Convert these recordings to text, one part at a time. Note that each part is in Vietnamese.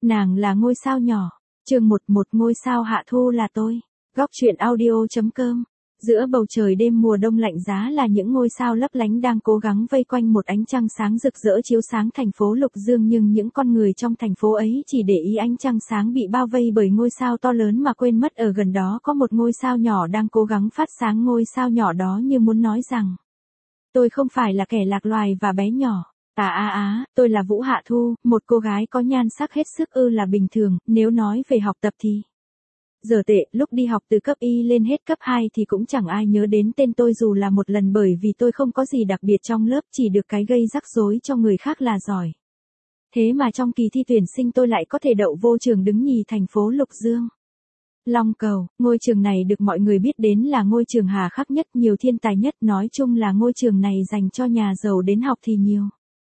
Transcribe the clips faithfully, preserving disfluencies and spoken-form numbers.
Nàng là ngôi sao nhỏ. Chương một một ngôi sao hạ thu là tôi. Góc truyện audio.com. Giữa bầu trời đêm mùa đông lạnh giá là những ngôi sao lấp lánh đang cố gắng vây quanh một ánh trăng sáng rực rỡ chiếu sáng thành phố Lục Dương, nhưng những con người trong thành phố ấy chỉ để ý ánh trăng sáng bị bao vây bởi ngôi sao to lớn mà quên mất ở gần đó có một ngôi sao nhỏ đang cố gắng phát sáng. Ngôi sao nhỏ đó như muốn nói rằng: tôi không phải là kẻ lạc loài và bé nhỏ. À à à, tôi là Vũ Hạ Thu, một cô gái có nhan sắc hết sức ư là bình thường. Nếu nói về học tập thì giờ tệ, lúc đi học từ cấp Y lên hết cấp hai thì cũng chẳng ai nhớ đến tên tôi dù là một lần, bởi vì tôi không có gì đặc biệt trong lớp, chỉ được cái gây rắc rối cho người khác là giỏi. Thế mà trong kỳ thi tuyển sinh tôi lại có thể đậu vô trường đứng nhì thành phố Lục Dương. Long Cầu, ngôi trường này được mọi người biết đến là ngôi trường hà khắc nhất, nhiều thiên tài nhất, nói chung là ngôi trường này dành cho nhà giàu đến học thì nhiều.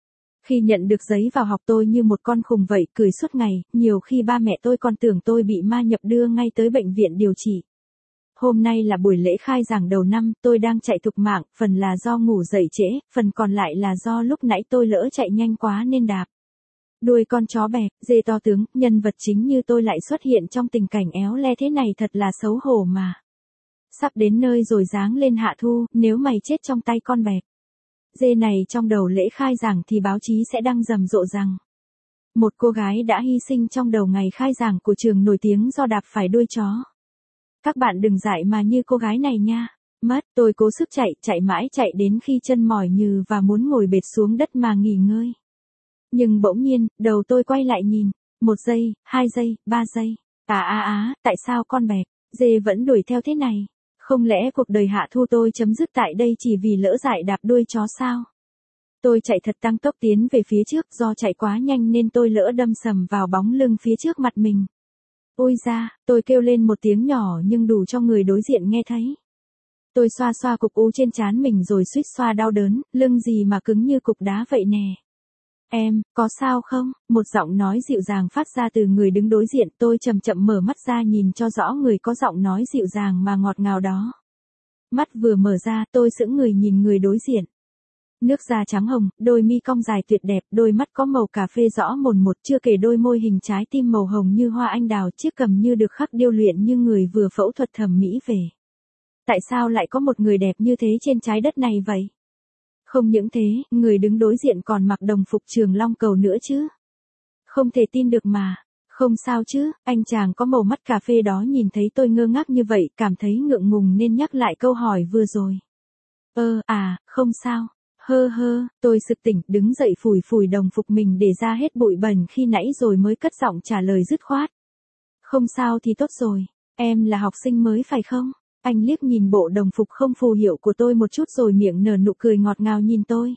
Khi nhận được giấy vào học tôi như một con khùng vậy, cười suốt ngày, nhiều khi ba mẹ tôi còn tưởng tôi bị ma nhập đưa ngay tới bệnh viện điều trị. Hôm nay là buổi lễ khai giảng đầu năm, tôi đang chạy thục mạng, phần là do ngủ dậy trễ, phần còn lại là do lúc nãy tôi lỡ chạy nhanh quá nên đạp đuôi con chó bẹp. Dê to tướng, nhân vật chính như tôi lại xuất hiện trong tình cảnh éo le thế này thật là xấu hổ mà. Sắp đến nơi rồi, dáng lên Hạ Thu, nếu mày chết trong tay con bẹp dê này trong đầu lễ khai giảng thì báo chí sẽ đăng rầm rộ rằng một cô gái đã hy sinh trong đầu ngày khai giảng của trường nổi tiếng do đạp phải đuôi chó. Các bạn đừng dại mà như cô gái này nha. Mất, tôi cố sức chạy, chạy mãi chạy đến khi chân mỏi nhừ và muốn ngồi bệt xuống đất mà nghỉ ngơi. Nhưng bỗng nhiên, đầu tôi quay lại nhìn. Một giây, hai giây, ba giây. À à à, tại sao con bẹp dê vẫn đuổi theo thế này? Không lẽ cuộc đời Hạ Thu tôi chấm dứt tại đây chỉ vì lỡ dại đạp đuôi chó sao? Tôi chạy thật tăng tốc tiến về phía trước, do chạy quá nhanh nên tôi lỡ đâm sầm vào bóng lưng phía trước mặt mình. Ôi da, tôi kêu lên một tiếng nhỏ nhưng đủ cho người đối diện nghe thấy. Tôi xoa xoa cục u trên trán mình rồi suýt xoa đau đớn, lưng gì mà cứng như cục đá vậy nè. Em, có sao không? Một giọng nói dịu dàng phát ra từ người đứng đối diện. Tôi chậm chậm mở mắt ra nhìn cho rõ người có giọng nói dịu dàng mà ngọt ngào đó. Mắt vừa mở ra, tôi sững người nhìn người đối diện. Nước da trắng hồng, đôi mi cong dài tuyệt đẹp, đôi mắt có màu cà phê rõ mồn một, chưa kể đôi môi hình trái tim màu hồng như hoa anh đào, chiếc cằm như được khắc điêu luyện như người vừa phẫu thuật thẩm mỹ về. Tại sao lại có một người đẹp như thế trên trái đất này vậy? Không những thế, người đứng đối diện còn mặc đồng phục trường Long Cầu nữa chứ. Không thể tin được mà. Không sao chứ, anh chàng có màu mắt cà phê đó nhìn thấy tôi ngơ ngác như vậy, cảm thấy ngượng ngùng nên nhắc lại câu hỏi vừa rồi. Ơ, à, không sao. Hơ hơ, tôi sực tỉnh, đứng dậy phủi phủi đồng phục mình để ra hết bụi bẩn khi nãy rồi mới cất giọng trả lời dứt khoát. Không sao thì tốt rồi, em là học sinh mới phải không? Anh liếc nhìn bộ đồng phục không phù hiệu của tôi một chút rồi miệng nở nụ cười ngọt ngào nhìn tôi.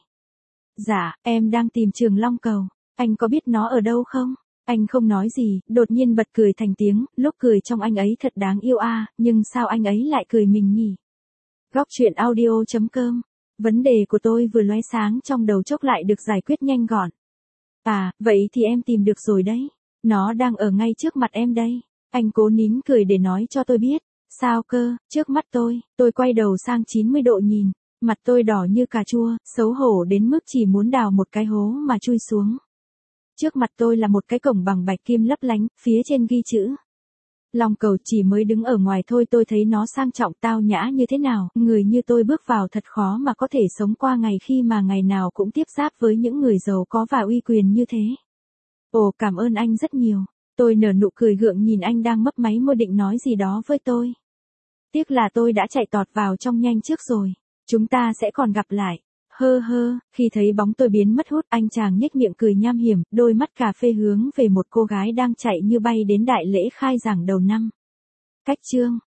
Dạ, em đang tìm trường Long Cầu. Anh có biết nó ở đâu không? Anh không nói gì, đột nhiên bật cười thành tiếng, lúc cười trong anh ấy thật đáng yêu a, à, nhưng sao anh ấy lại cười mình nhỉ? Góc truyện audio.com. Vấn đề của tôi vừa lóe sáng trong đầu chốc lại được giải quyết nhanh gọn. À, vậy thì em tìm được rồi đấy. Nó đang ở ngay trước mặt em đây. Anh cố nín cười để nói cho tôi biết. Sao cơ, trước mắt tôi, tôi quay đầu sang chín mươi độ nhìn, mặt tôi đỏ như cà chua, xấu hổ đến mức chỉ muốn đào một cái hố mà chui xuống. Trước mặt tôi là một cái cổng bằng bạch kim lấp lánh, phía trên ghi chữ Long Cầu. Chỉ mới đứng ở ngoài thôi tôi thấy nó sang trọng tao nhã như thế nào, người như tôi bước vào thật khó mà có thể sống qua ngày khi mà ngày nào cũng tiếp giáp với những người giàu có và uy quyền như thế. Ồ, cảm ơn anh rất nhiều. Tôi nở nụ cười gượng nhìn anh đang mấp máy môi định nói gì đó với tôi. Tiếc là tôi đã chạy tọt vào trong nhanh trước rồi. Chúng ta sẽ còn gặp lại. Hơ hơ, khi thấy bóng tôi biến mất hút, anh chàng nhếch miệng cười nham hiểm, đôi mắt cà phê hướng về một cô gái đang chạy như bay đến đại lễ khai giảng đầu năm. Cách chương